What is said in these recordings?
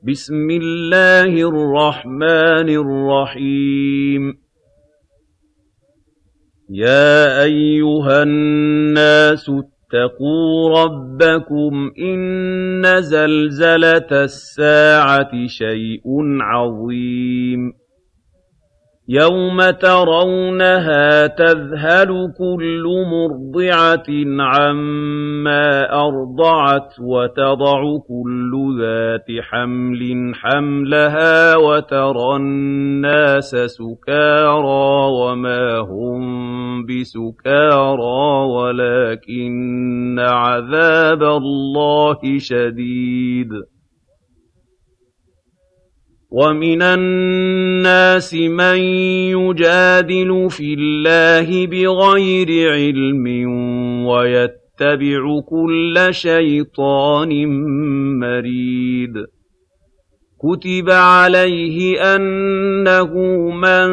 بسم الله الرحمن الرحيم يا أيها الناس اتقوا ربكم إن زلزلة الساعة شيء عظيم يوم ترونها تذهل كل مرضعة عما أرضعت وتضع كل ذات حمل حملها وترى الناس سكارى وما هم بسكارى ولكن عذاب الله شديد ومن الناس من يجادل في الله بغير علم ويتبع كل شيطان مريد كتب عليه أنه من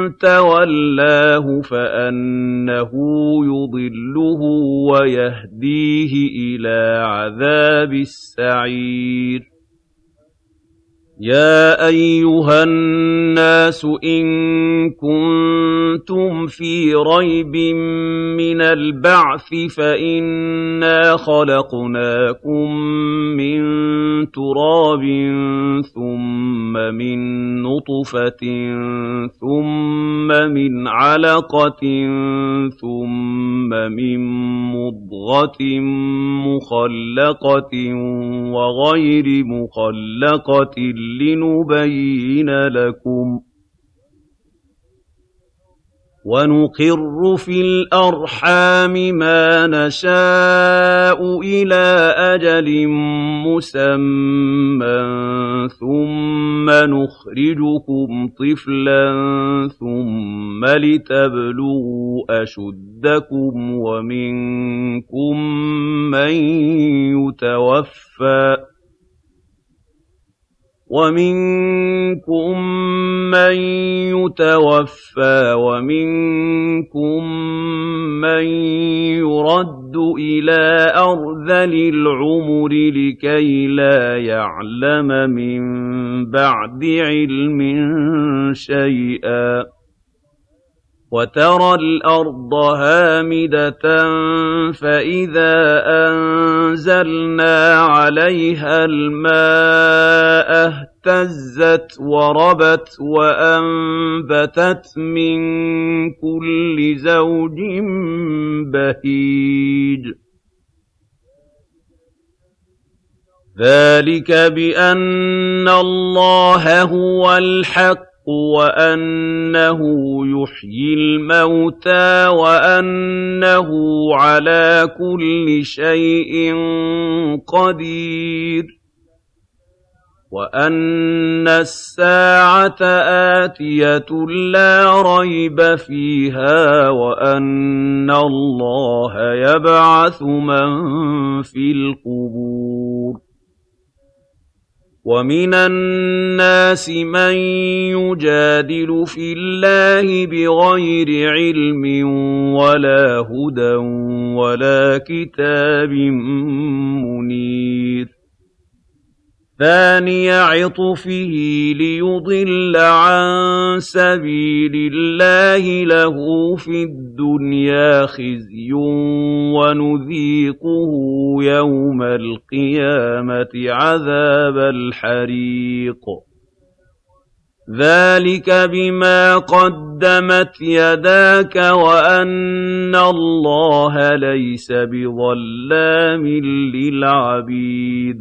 تولاه فأنه يضله ويهديه إلى عذاب السعير يا أيها الناس إن كنتم في ريب من البعث فإنا خلقناكم من تراب ثم من نطفة ثم من علقة ثم من مضغة مخلقة وغير مخلقة لنبين لكم ونقر في الأرحام ما نشاء إلى أجل مسمى ثم نخرجكم طفلا ثم لتبلغوا أشدكم ومنكم من يتوفى ومنكم من يرد إلى أرذل العمر لكي لا يعلم من بعد علم شيئا وترى الأرض هامدة فإذا أنزلنا عليها الماء اهتزت وربت وأنبتت من كل زوج بهيج ذلك بأن الله هو الحق وأنه يحيي الموتى وأنه على كل شيء قدير وأن الساعة آتية لا ريب فيها وأن الله يبعث من في القبور ومن الناس من يجادل في الله بغير علم ولا هدى ولا كتاب منير ثاني عطفه ليضل عن سبيل الله له في الدنيا خزي ونذيقه يوم القيامة عذاب الحريق ذلك بما قدمت يداك وأن الله ليس بظلام للعبيد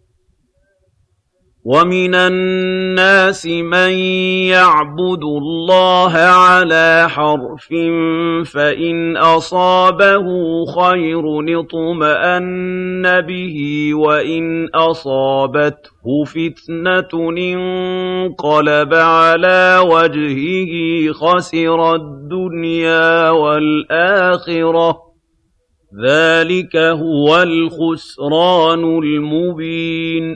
ومن الناس من يعبد الله على حرف فإن أصابه خير اطمأن به وإن أصابته فتنة انقلب على وجهه خسر الدنيا والآخرة ذلك هو الخسران المبين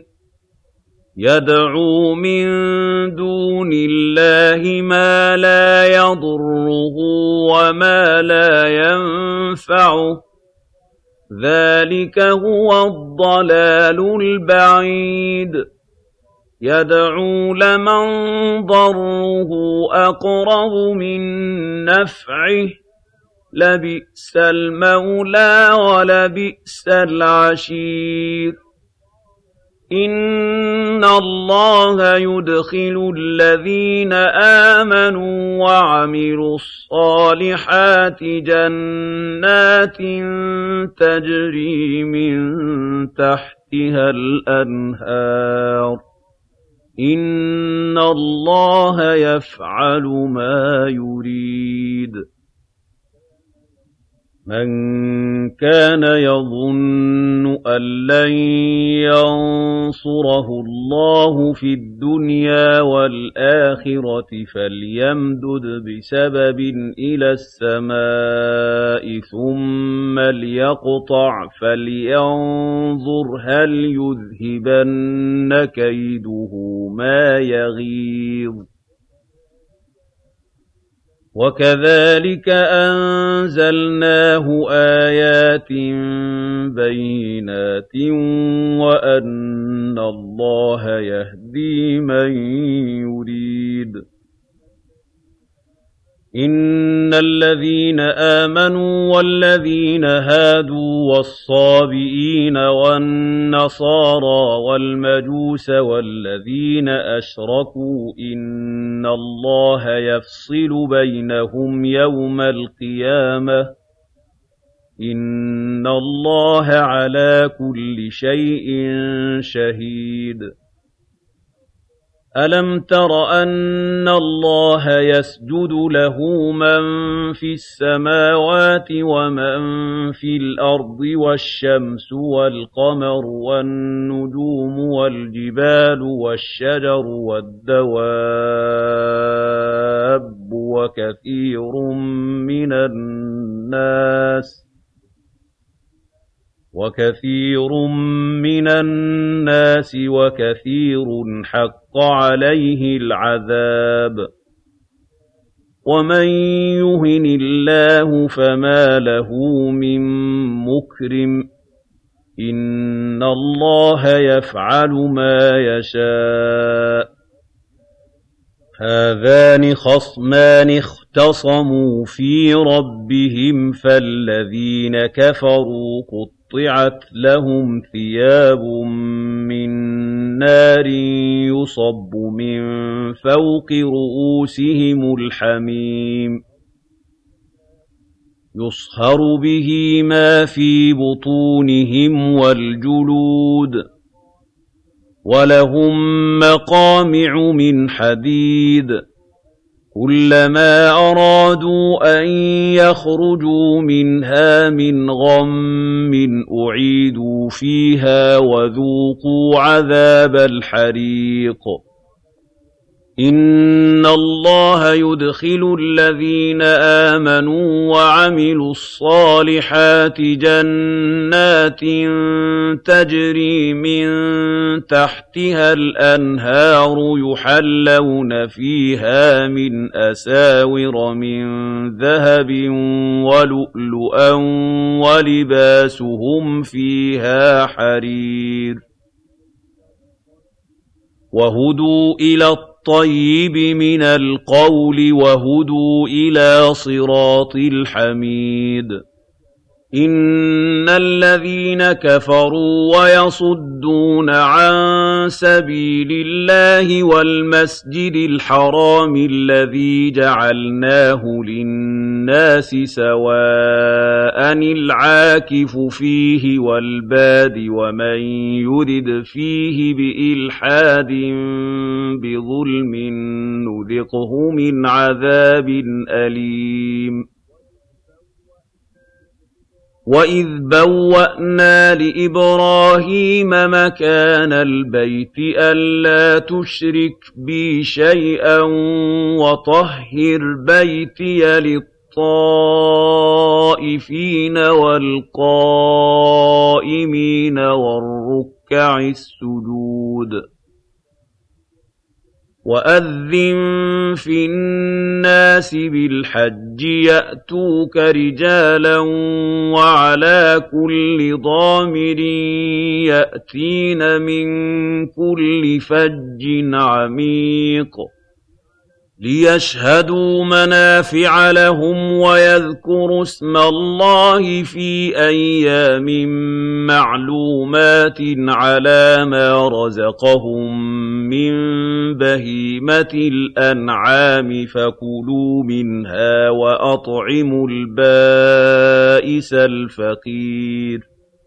يدعو من دون الله ما لا يضره وما لا ينفعه ذلك هو الضلال البعيد يَدْعُو لَمَن ضَرُّهُ أَقْرَبُ مِن نَّفْعِهِ ۚ لَبِئْسَ الْمَوْلَىٰ وَلَبِئْسَ الْعَشِيرُ إِنَّ اللَّهَ يُدْخِلُ الَّذِينَ آمَنُوا وَعَمِلُوا الصَّالِحَاتِ جَنَّاتٍ تَجْرِي مِن تَحْتِهَا الْأَنْهَارُ ۚ إِنَّ اللَّهَ يَفْعَلُ مَا يُرِيدُ مَن كَانَ يَظُنُّ أَن لَّن يَنصُرَهُ اللَّهُ فِي الدُّنْيَا وَالْآخِرَةِ فَلْيَمْدُدْ بِسَبَبٍ إِلَى السَّمَاءِ ثُمَّ لْيَقْطَعْ فَلْيَنظُرْ هَلْ يُذْهِبَنَّ كَيْدُهُ مَا يَغِيظُ وَكَذَٰلِكَ أَنزَلْنَاهُ آيَاتٍ بَيِّنَاتٍ وَأَنَّ اللَّهَ يَهْدِي مَن يُرِيدُ إِنَّ الَّذِينَ آمَنُوا وَالَّذِينَ هَادُوا وَالصَّابِئِينَ وَالنَّصَارَىٰ وَالْمَجُوسَ وَالَّذِينَ أَشْرَكُوا إِنَّ اللَّهَ يَفْصِلُ بَيْنَهُمْ يَوْمَ الْقِيَامَةِ ۚ إِنَّ اللَّهَ عَلَىٰ كُلِّ شَيْءٍ شَهِيدٌ أَلَمْ تَرَ أَنَّ اللَّهَ يَسْجُدُ لَهُ مَن فِي السَّمَاوَاتِ وَمَن فِي الْأَرْضِ وَالشَّمْسُ وَالْقَمَرُ وَالنُّجُومُ وَالْجِبَالُ وَالشَّجَرُ وَالدَّوَابُّ وَكَثِيرٌ مِّنَ النَّاسِ وَكَثِيرٌ حَقَّ عَلَيْهِ الْعَذَابُ ۗ وَمَن يُهِنِ اللَّهُ فَمَا لَهُ مِن مُّكْرِمٍ ۚ إِنَّ اللَّهَ يَفْعَلُ مَا يَشَاءُ هَٰذَانِ خَصْمَانِ اخْتَصَمُوا فِي رَبِّهِمْ فَالَّذِينَ كَفَرُوا قُطِّعَتْ لَهُمْ ثِيَابٌ مِّن نَّارٍ يُصَبُّ مِن فَوْقِ رُءُوسِهِمُ الْحَمِيمُ يُصْهَرُ بِهِ مَا فِي بُطُونِهِمْ وَالْجُلُودُ ۖ وَلَهُم مَّقَامِعُ مِنْ حَدِيدٍ كُلَّمَا أَرَادُوا أَن يَخْرُجُوا مِنْهَا مِنْ غَمٍّ أُعِيدُوا فِيهَا وَذُوقُوا عَذَابَ الْحَرِيقِ إِنَّ اللَّهَ يُدْخِلُ الَّذِينَ آمَنُوا وَعَمِلُوا الصَّالِحَاتِ جَنَّاتٍ تَجْرِي مِن تَحْتِهَا الْأَنْهَارُ يُحَلَّوْنَ فِيهَا مِنْ أَسَاوِرَ مِن ذَهَبٍ وَلُؤْلُؤًا وَلِبَاسُهُمْ فِيهَا حَرِيرٌ وَهُدُوا إِلَى الطَّيِّبِ مِنَ الْقَوْلِ وَهُدُوا إِلَىٰ صِرَاطِ الْحَمِيدِ إِنَّ الَّذِينَ كَفَرُوا وَيَصُدُّونَ عَن سَبِيلِ اللَّهِ وَالْمَسْجِدِ الْحَرَامِ الَّذِي جَعَلْنَاهُ لِلنَّاسِ سَوَاءً الْعَاكِفُ فِيهِ وَالْبَادِ وَمَن يُرِدْ فِيهِ بِإِلْحَادٍ بِظُلْمٍ نُّذِقْهُ مِنْ عَذَابٍ أَلِيمٍ وَإِذْ بَوَّأْنَا لِإِبْرَاهِيمَ مَكَانَ الْبَيْتِ أَلَّا تُشْرِكْ بِي شَيْئًا وَطَهِّرْ بَيْتِيَ لِلطَّائِفِينَ وَالْقَائِمِينَ وَالرُّكَّعِ السُّجُودِ وَأَذِّن فِي النَّاسِ بِالْحَجِّ يَأْتُوكَ رِجَالًا وَعَلَىٰ كُلِّ ضَامِرٍ يَأْتِينَ مِن كُلِّ فَجٍّ عَمِيقٍ لِيَشْهَدُوا مَنَافِعَ لَهُمْ وَيَذْكُرُوا اسْمَ اللَّهِ فِي أَيَّامٍ مَّعْلُومَاتٍ عَلَىٰ مَا رَزَقَهُم مِّن بَهِيمَةِ الْأَنْعَامِ فَكُلُوا مِنْهَا وَأَطْعِمُوا الْبَائِسَ الْفَقِيرَ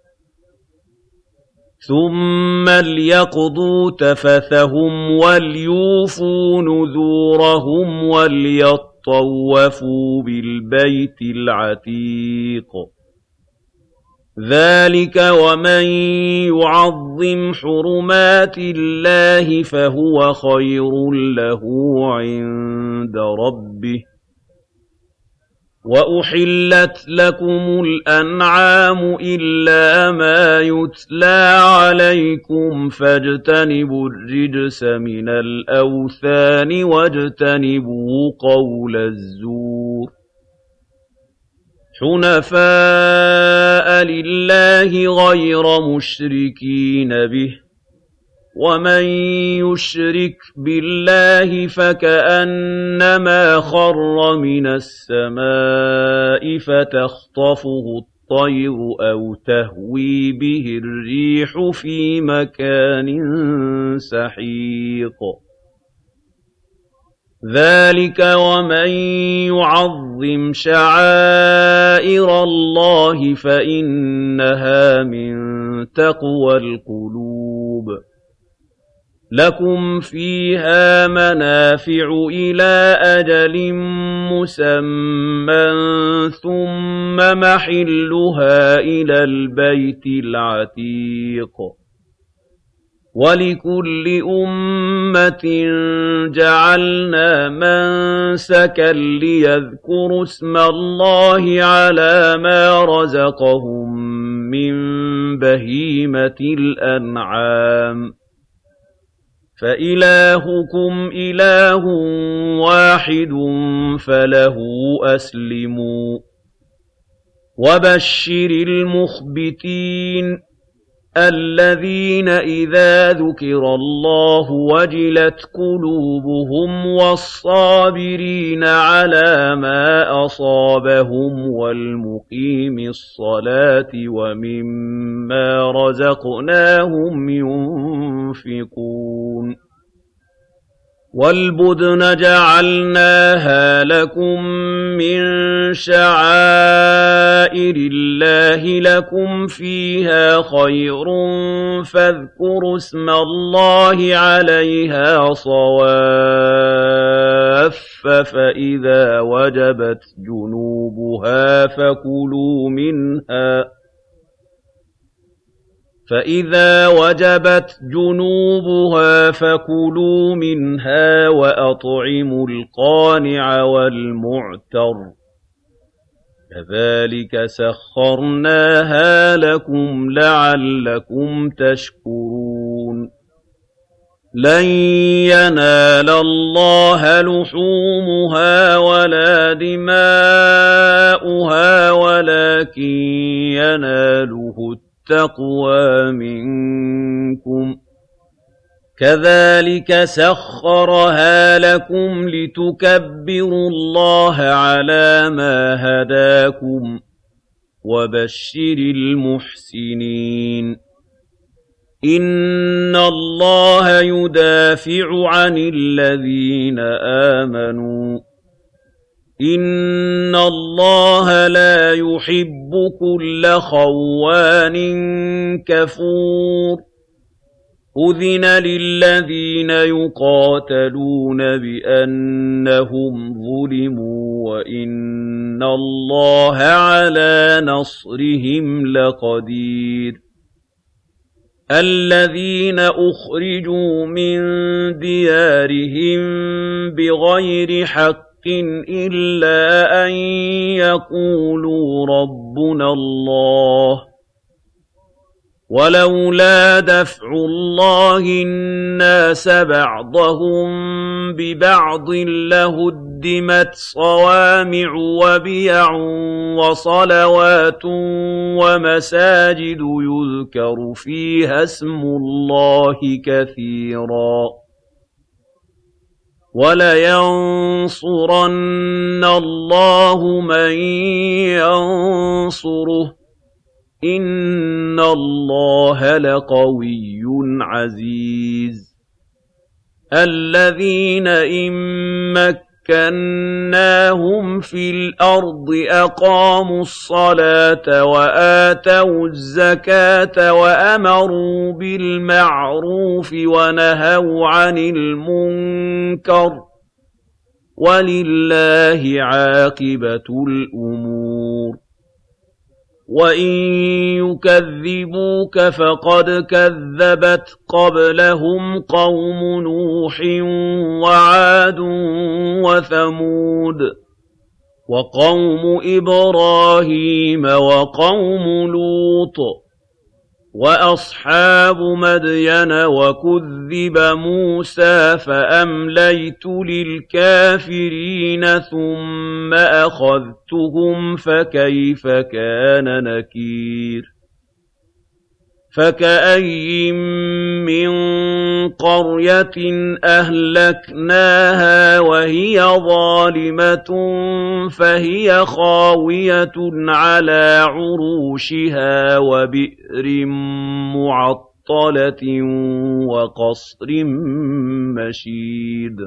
ثُمَّ لْيَقْضُوا تَفَثَهُمْ وَلْيُوفُوا نُذُورَهُمْ وَلْيَطَّوَّفُوا بِالْبَيْتِ الْعَتِيقِ ذَلِكَ وَمَن يُعَظِّمْ حُرُمَاتِ اللَّهِ فَهُوَ خَيْرٌ لَّهُ عِندَ رَبِّهِ وَأُحِلَّتْ لَكُمُ الْأَنْعَامُ إِلَّا مَا يُتْلَىٰ عَلَيْكُمْ فَاجْتَنِبُوا الرِّجْسَ مِنَ الْأَوْثَانِ وَاجْتَنِبُوا قَوْلَ الزُّورِ حُنَفَاءَ لِلَّهِ غَيْرَ مُشْرِكِينَ بِهِ وَمَن يُشْرِكْ بِاللَّهِ فَكَأَنَّمَا خَرَّ مِنَ السَّمَاءِ فَتَخْطَفُهُ الطَّيْرُ أَوْ تَهْوِي بِهِ الرِّيحُ فِي مَكَانٍ سَحِيقٍ ذَلِكَ وَمَن يُعَظِّمْ شَعَائِرَ اللَّهِ فَإِنَّهَا مِن تَقْوَى الْقُلُوبِ لَكُمْ فِيهَا مَنَافِعُ إِلَىٰ أَجَلٍ مُّسَمًّى ثُمَّ مَحِلُّهَا إِلَى الْبَيْتِ الْعَتِيقِ وَلِكُلِّ أُمَّةٍ جَعَلْنَا مَنسَكًا لِّيَذْكُرُوا اسْمَ اللَّهِ عَلَىٰ مَا رَزَقَهُم مِّن بَهِيمَةِ الْأَنْعَامِ فَإِلَٰهُكُمْ إِلَٰهٌ وَاحِدٌ فَلَهُ أَسْلِمُوا وَبَشِّرِ الْمُخْبِتِينَ الَّذِينَ إِذَا ذُكِرَ اللَّهُ وَجِلَتْ قُلُوبُهُمْ وَالصَّابِرِينَ عَلَىٰ مَا أَصَابَهُمْ وَالْمُقِيمِي الصَّلَاةِ وَمِمَّا رَزَقْنَاهُمْ يُنفِقُونَ وَالْبُدْنَ جَعَلْنَاهَا لَكُم مِّن شَعَائِرِ اللَّهِ لَكُمْ فِيهَا خَيْرٌ فَاذْكُرُوا اسْمَ اللَّهِ عَلَيْهَا صَوَافَّ فَإِذَا وَجَبَتْ جُنُوبُهَا فَكُلُوا مِنْهَا وَأَطْعِمُوا الْقَانِعَ وَالْمُعْتَرَّ كَذَٰلِكَ سَخَّرْنَاهَا لَكُمْ لَعَلَّكُمْ تَشْكُرُونَ لَن يَنَالَ اللَّهَ لُحُومُهَا وَلَا دِمَاؤُهَا وَلَٰكِن يَنَالُهُ التَّقْوَىٰ مِنكُمْ كَذَٰلِكَ سَخَّرَهَا لَكُمْ لِتُكَبِّرُوا اللَّهَ عَلَىٰ مَا هَدَاكُمْ وَبَشِّرِ الْمُحْسِنِينَ إِنَّ اللَّهَ يُدَافِعُ عَنِ الَّذِينَ آمَنُوا إِنَّ اللَّهَ لَا يُحِبُّ كُلَّ خَوَّانٍ كَفُورٍ أُذِنَ لِلَّذِينَ يُقَاتَلُونَ بِأَنَّهُمْ ظُلِمُوا وَإِنَّ اللَّهَ عَلَىٰ نَصْرِهِمْ لَقَدِيرٌ الَّذِينَ أُخْرِجُوا مِن دِيَارِهِم بِغَيْرِ حَقٍّ إِلَّا أَن يَقُولُوا رَبُّنَا اللَّهُ وَلَوْلَا دَفْعُ اللَّهِ النَّاسَ بَعْضَهُم بِبَعْضٍ لَّهُدِّمَتْ صَوَامِعُ وَبِيَعٌ وَصَلَوَاتٌ وَمَسَاجِدُ يُذْكَرُ فِيهَا اسْمُ اللَّهِ كَثِيرًا ۗ وَلَيَنصُرَنَّ اللَّهُ مَن يَنصُرُهُ ۗ إِنَّ اللَّهَ لَقَوِيٌّ عَزِيزٌ. الَّذِينَ إِن مَّكَّنَّاهُمْ فِي الْأَرْضِ أَقَامُوا الصَّلَاةَ وَآتَوُا الزَّكَاةَ وَأَمَرُوا بِالْمَعْرُوفِ وَنَهَوْا عَنِ الْمُنكَرِ ۗ وَلِلَّهِ عَاقِبَةُ الْأُمُورِ. وَإِن يُكَذِّبُوكَ فَقَدْ كَذَّبَتْ قَبْلَهُمْ قَوْمُ نُوحٍ وَعَادٌ وَثَمُودُ وَقَوْمُ إِبْرَاهِيمَ وَقَوْمُ لُوطٍ وَأَصْحَابُ مَدْيَنَ ۖ وَكُذِّبَ مُوسَىٰ فَأَمْلَيْتُ لِلْكَافِرِينَ ثُمَّ أَخَذْتُهُمْ فَكَيْفَ كَانَ نَكِيرِ. فَكَأَيِّن مِّن قَرْيَةٍ أَهْلَكْنَاهَا وَهِيَ ظَالِمَةٌ فَهِيَ خَاوِيَةٌ عَلَىٰ عُرُوشِهَا وَبِئْرٍ مُّعَطَّلَةٍ وَقَصْرٍ مَّشِيدٍ.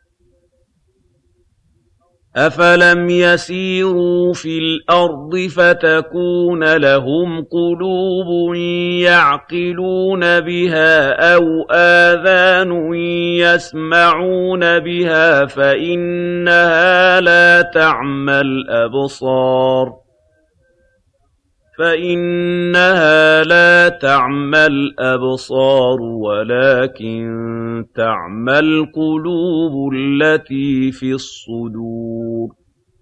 أَفَلَمْ يَسِيرُوا فِي الْأَرْضِ فَتَكُونَ لَهُمْ قُلُوبٌ يَعْقِلُونَ بِهَا أَوْ آذَانٌ يَسْمَعُونَ بِهَا فَإِنَّهَا لَا تَعْمَى الْأَبْصَارُ وَلَكِن تَعْمَى الْقُلُوبُ الَّتِي فِي الصُّدُورِ.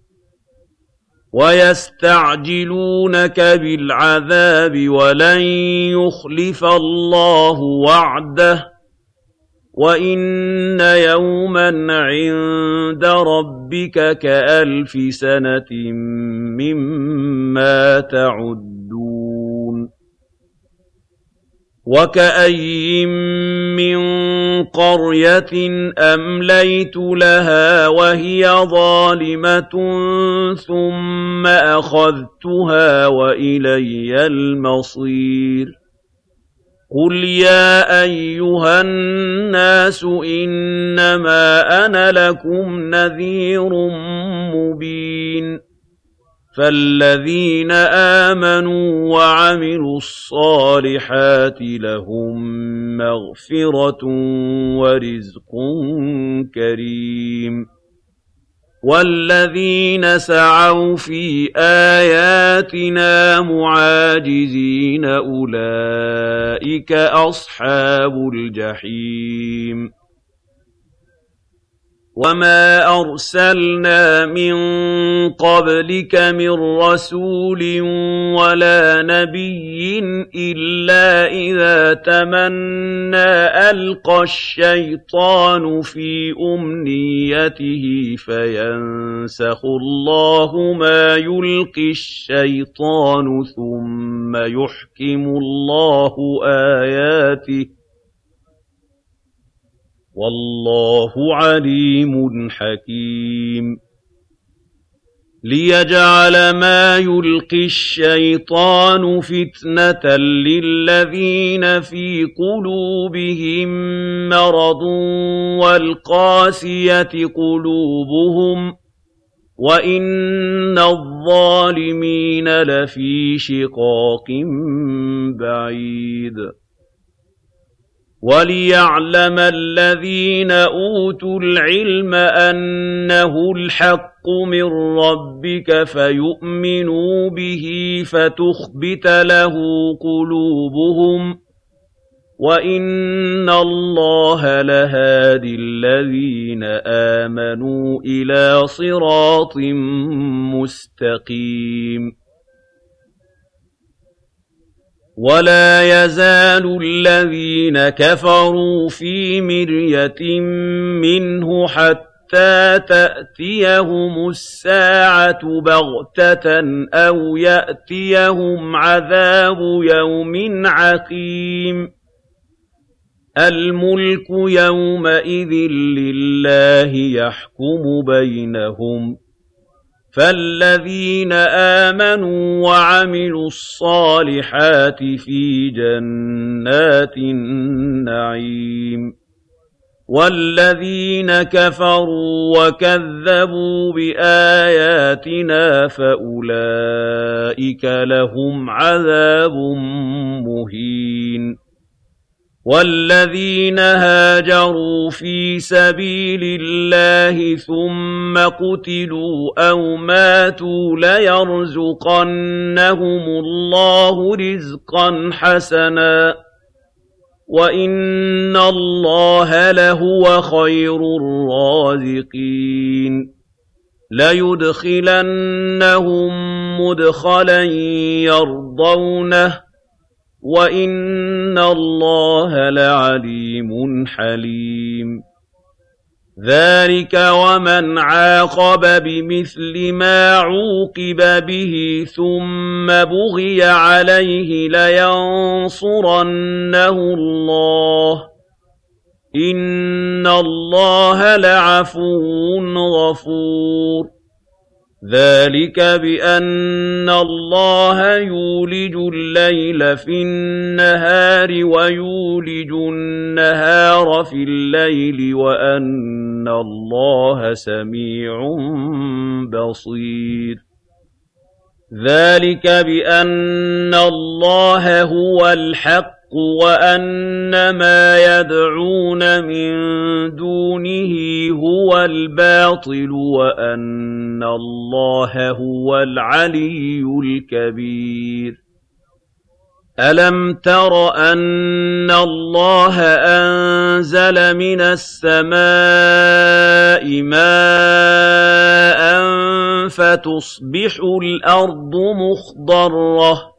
وَيَسْتَعْجِلُونَكَ بِالْعَذَابِ وَلَن يُخْلِفَ اللَّهُ وَعْدَهُ وَإِنَّ يَوْمًا عِندَ رَبِّكَ كَأَلْفِ سَنَةٍ مِّمَّا تَعُدُّونَ. وَكَأَيِّن مِّن قَرْيَةٍ أَمْلَيْتُ لَهَا وَهِيَ ظَالِمَةٌ ثُمَّ أَخَذْتُهَا وَإِلَيَّ الْمَصِيرُ. قُلْ يَا أَيُّهَا النَّاسُ إِنَّمَا أَنَا لَكُمْ نَذِيرٌ مُّبِينٌ. فَالَّذِينَ آمَنُوا وَعَمِلُوا الصَّالِحَاتِ لَهُم مَّغْفِرَةٌ وَرِزْقٌ كَرِيمٌ. وَالَّذِينَ سَعَوْا فِي آيَاتِنَا مُعَاجِزِينَ أُولَٰئِكَ أَصْحَابُ الْجَحِيمِ. وَمَا أَرْسَلْنَا مِن قَبْلِكَ مِن رَّسُولٍ وَلَا نَبِيٍّ إِلَّا إِذَا تَمَنَّىٰ أَلْقَى الشَّيْطَانُ فِي أُمْنِيَّتِهِ فَيَنسَخُ اللَّهُ مَا يُلْقِي الشَّيْطَانُ ثُمَّ يُحْكِمُ اللَّهُ آيَاتِهِ ۗ وَاللَّهُ عَلِيمٌ حَكِيمٌ. لِيَجْعَلَ مَا يُلْقِي الشَّيْطَانُ فِتْنَةً لِّلَّذِينَ فِي قُلُوبِهِم مَّرَضٌ وَالْقَاسِيَةِ قُلُوبُهُمْ ۗ وَإِنَّ الظَّالِمِينَ لَفِي شِقَاقٍ بَعِيدٍ. وَلِيَعْلَمَ الَّذِينَ أُوتُوا الْعِلْمَ أَنَّهُ الْحَقُّ مِن رَّبِّكَ فَيُؤْمِنُوا بِهِ فَتُخْبِتَ لَهُ قُلُوبُهُمْ ۗ وَإِنَّ اللَّهَ لَهَادِي الَّذِينَ آمَنُوا إِلَىٰ صِرَاطٍ مُّسْتَقِيمٍ. ولا يزال الذين كفروا في مرية منه حتى تأتيهم الساعة بغتة أو يأتيهم عذاب يوم عقيم الملك يومئذ لله يحكم بينهم فالذين آمنوا وعملوا الصالحات في جنات النعيم والذين كفروا وكذبوا بآياتنا فأولئك لهم عذاب مهين والذين هاجروا في سبيل الله ثم قتلوا أو ماتوا ليرزقنهم الله رزقا حسنا وإن الله لهو خير الرازقين ليدخلنهم مدخلا يرضونه وَإِنَّ اللَّهَ لَعَلِيمٌ حَلِيمٌ ذَلِكَ وَمَنْ عَاقَبَ بِمِثْلِ مَا عُوقِبَ بِهِ ثُمَّ بُغِيَ عَلَيْهِ لَيَنصُرَنَّهُ اللَّهُ إِنَّ اللَّهَ لَعَفُوٌّ غَفُورٌ ذَلِكَ بِأَنَّ اللَّهَ يُولِجُ اللَّيْلَ فِي النَّهَارِ وَيُولِجُ النَّهَارَ فِي اللَّيْلِ وَأَنَّ اللَّهَ سَمِيعٌ بَصِيرٌ ذَلِكَ بِأَنَّ اللَّهَ هُوَ الْحَقُّ وَأَنَّ مَا يَدْعُونَ مِن دُونِهِ هُوَ الْبَاطِلُ وَأَنَّ اللَّهَ هُوَ الْعَلِيُّ الْكَبِيرُ أَلَمْ تَرَ أَنَّ اللَّهَ أَنزَلَ مِنَ السَّمَاءِ مَاءً فَتُصْبِحُ الْأَرْضُ مُخْضَرَّةً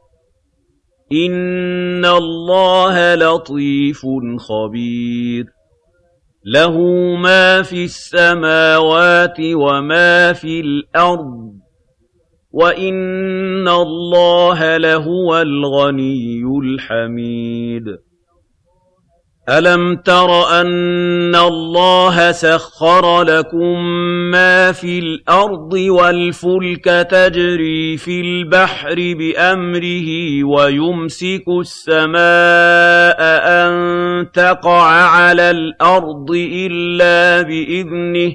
إِنَّ اللَّهَ لَطِيفٌ خَبِيرٌ لَهُ مَا فِي السَّمَاوَاتِ وَمَا فِي الْأَرْضِ وَإِنَّ اللَّهَ لَهُوَ الْغَنِيُّ الْحَمِيدُ أَلَمْ تَرَ أَنَّ اللَّهَ سَخَّرَ لَكُم مَّا فِي الْأَرْضِ وَالْفُلْكَ تَجْرِي فِي الْبَحْرِ بِأَمْرِهِ وَيُمْسِكُ السَّمَاءَ أَن تَقَعَ عَلَى الْأَرْضِ إِلَّا بِإِذْنِهِ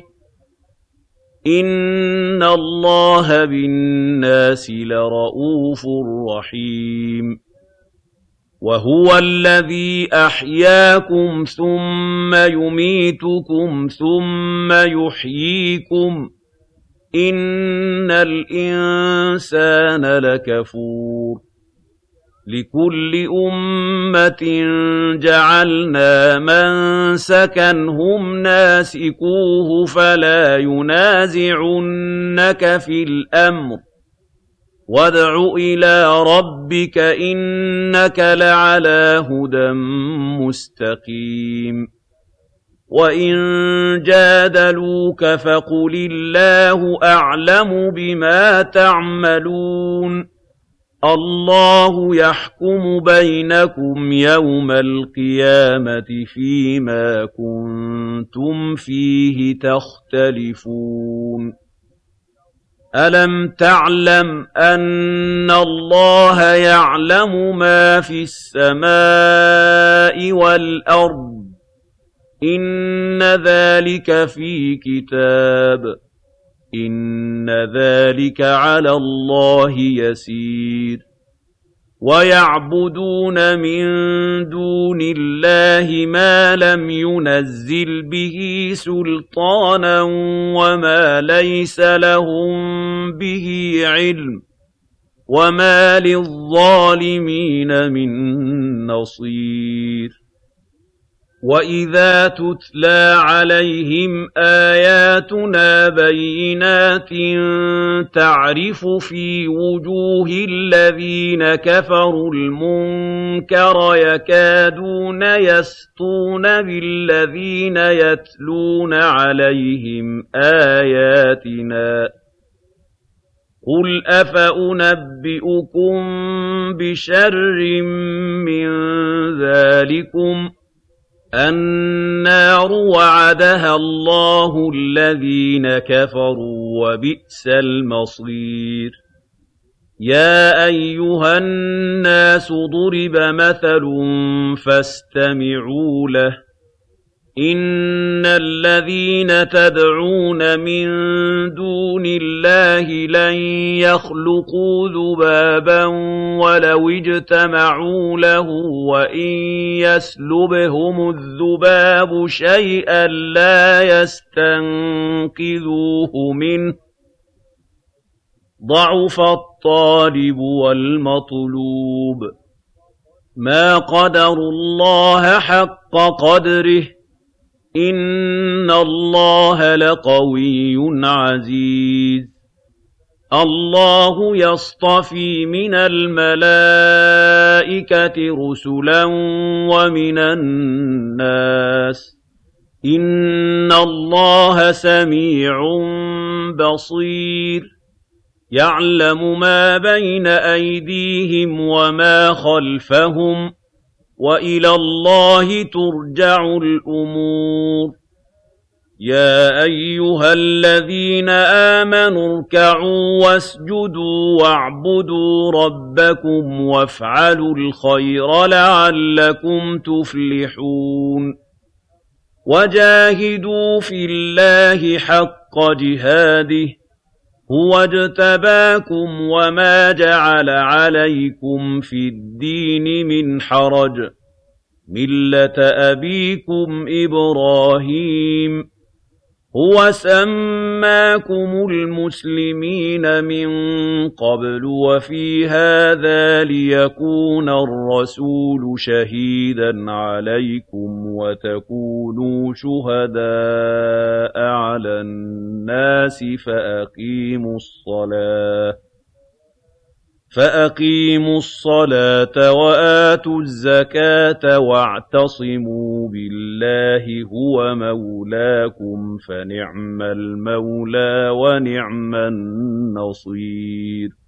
إِنَّ اللَّهَ بِالنَّاسِ لَرَءُوفٌ رَّحِيمٌ وَهُوَ الَّذِي أَحْيَاكُمْ ثُمَّ يُمِيتُكُمْ ثُمَّ يُحْيِيكُمْ إِنَّ الْإِنسَانَ لَكَفُورٌ لِكُلِّ أُمَّةٍ جَعَلْنَا مَنسَكًا هُمْ نَاسِكُوهُ فَلَا يُنَازِعُنَّكَ فِي الْأَمْرِ وَادْعُ إِلَىٰ رَبِّكَ إِنَّكَ لَعَلَىٰ هُدًى مُّسْتَقِيمٍ وَإِن جَادَلُوكَ فَقُلِ اللَّهُ أَعْلَمُ بِمَا تَعْمَلُونَ اللَّهُ يَحْكُمُ بَيْنَكُمْ يَوْمَ الْقِيَامَةِ فِيمَا كُنتُمْ فِيهِ تَخْتَلِفُونَ أَلَمْ تَعْلَمْ أَنَّ اللَّهَ يَعْلَمُ مَا فِي السَّمَاءِ وَالْأَرْضِ إِنَّ ذَلِكَ فِي كِتَابٍ إِنَّ ذَلِكَ عَلَى اللَّهِ يَسِيرٌ وَيَعْبُدُونَ مِن دُونِ اللَّهِ مَا لَمْ يُنَزِّلْ بِهِ سُلْطَانًا وَمَا لَيْسَ لَهُم بِهِ عِلْمٌ وَمَا لِلظَّالِمِينَ مِن نَّصِيرٍ وَإِذَا تُتْلَىٰ عَلَيْهِمْ آيَاتُنَا بَيِّنَاتٍ تَعْرِفُ فِي وُجُوهِ الَّذِينَ كَفَرُوا الْمُنكَرَ يَكَادُونَ يَسْطُونَ بِالَّذِينَ يَتْلُونَ عَلَيْهِمْ آيَاتِنَا ۗ قُلْ أَفَأُنَبِّئُكُم بِشَرٍّ مِّن ذَٰلِكُمْ ۗ النَّارُ وَعَدَهَا اللَّهُ الَّذِينَ كَفَرُوا ۖ وَبِئْسَ الْمَصِيرُ يَا أَيُّهَا النَّاسُ ضُرِبَ مَثَلٌ فَاسْتَمِعُوا لَهُ ۚ إِنَّ الَّذِينَ تَدْعُونَ مِن دُونِ اللَّهِ لَن يَخْلُقُوا ذُبَابًا وَلَوِ اجْتَمَعُوا لَهُ وَإِن يَسْلُبْهُمُ الذُّبَابُ شَيْئًا لَّا يَسْتَنقِذُوهُ مِنْهُ ۚ ضَعُفَ الطَّالِبُ وَالْمَطْلُوبُ مَا قَدَرُوا اللَّهَ حَقَّ قَدْرِهِ ۗ إِنَّ اللَّهَ لَقَوِيٌّ عَزِيزٌ اللَّهُ يَصْطَفِي مِنَ الْمَلَائِكَةِ رُسُلًا وَمِنَ النَّاسِ ۚ إِنَّ اللَّهَ سَمِيعٌ بَصِيرٌ يَعْلَمُ مَا بَيْنَ أَيْدِيهِمْ وَمَا خَلْفَهُمْ ۗ وَإِلَى اللَّهِ تُرْجَعُ الْأُمُورُ يَا أَيُّهَا الَّذِينَ آمَنُوا ارْكَعُوا وَاسْجُدُوا وَاعْبُدُوا رَبَّكُمْ وَافْعَلُوا الْخَيْرَ لَعَلَّكُمْ تُفْلِحُونَ وَجَاهِدُوا فِي اللَّهِ حَقَّ جِهَادِهِ هُوَ اجْتَبَاكُمْ وَمَا جَعَلَ عَلَيْكُمْ فِي الدِّينِ مِنْ حَرَجٍ ۚ مِّلَّةَ أَبِيكُمْ إِبْرَاهِيمَ هُوَ سَمَّاكُمُ الْمُسْلِمِينَ مِن قَبْلُ وَفِي هَٰذَا لِيَكُونَ الرَّسُولُ شَهِيدًا عَلَيْكُمْ وَتَكُونُوا شُهَدَاءَ عَلَى النَّاسِ فَأَقِيمُوا الصَّلَاةَ وَآتُوا الزَّكَاةَ وَاعْتَصِمُوا بِاللَّهِ هُوَ مَوْلَاكُمْ ۖ فَنِعْمَ الْمَوْلَىٰ وَنِعْمَ النَّصِيرُ